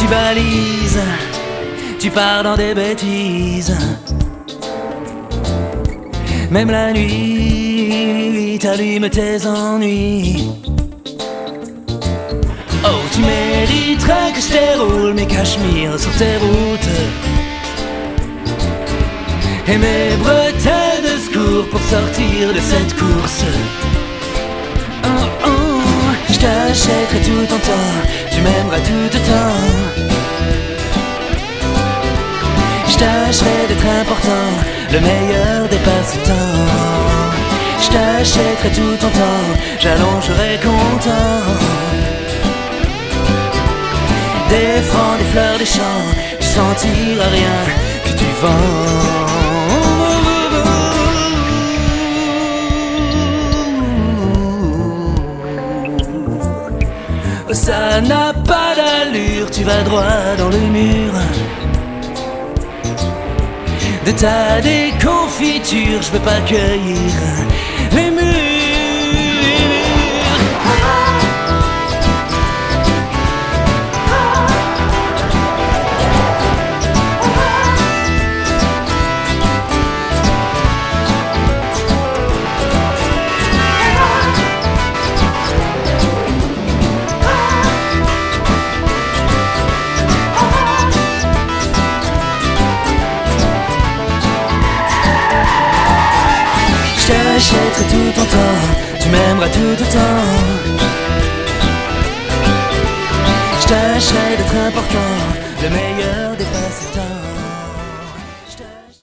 tu balises, tu pars dans des bêtises. Même la nuit, t'allumes tes ennuis. Oh, tu mériterais que je déroule mes cachemires sur tes routes et mes bretelles de secours pour sortir de cette course. Oh, oh, je t'achèterai tout ton temps, tu m'aimeras tout autant. Je tâcherai d'être important, le meilleur des passe-temps. Je t'achèterai tout ton temps, j'allongerai content. Des francs, des fleurs, des champs, tu sentiras rien que du vent. Ça n'a pas d'allure, tu vas droit dans le mur. De ta déconfiture, je veux pas cueillir les murs. Je t'achèterai tout ton temps, tu m'aimeras tout autant. Je tâcherai d'être important, le meilleur.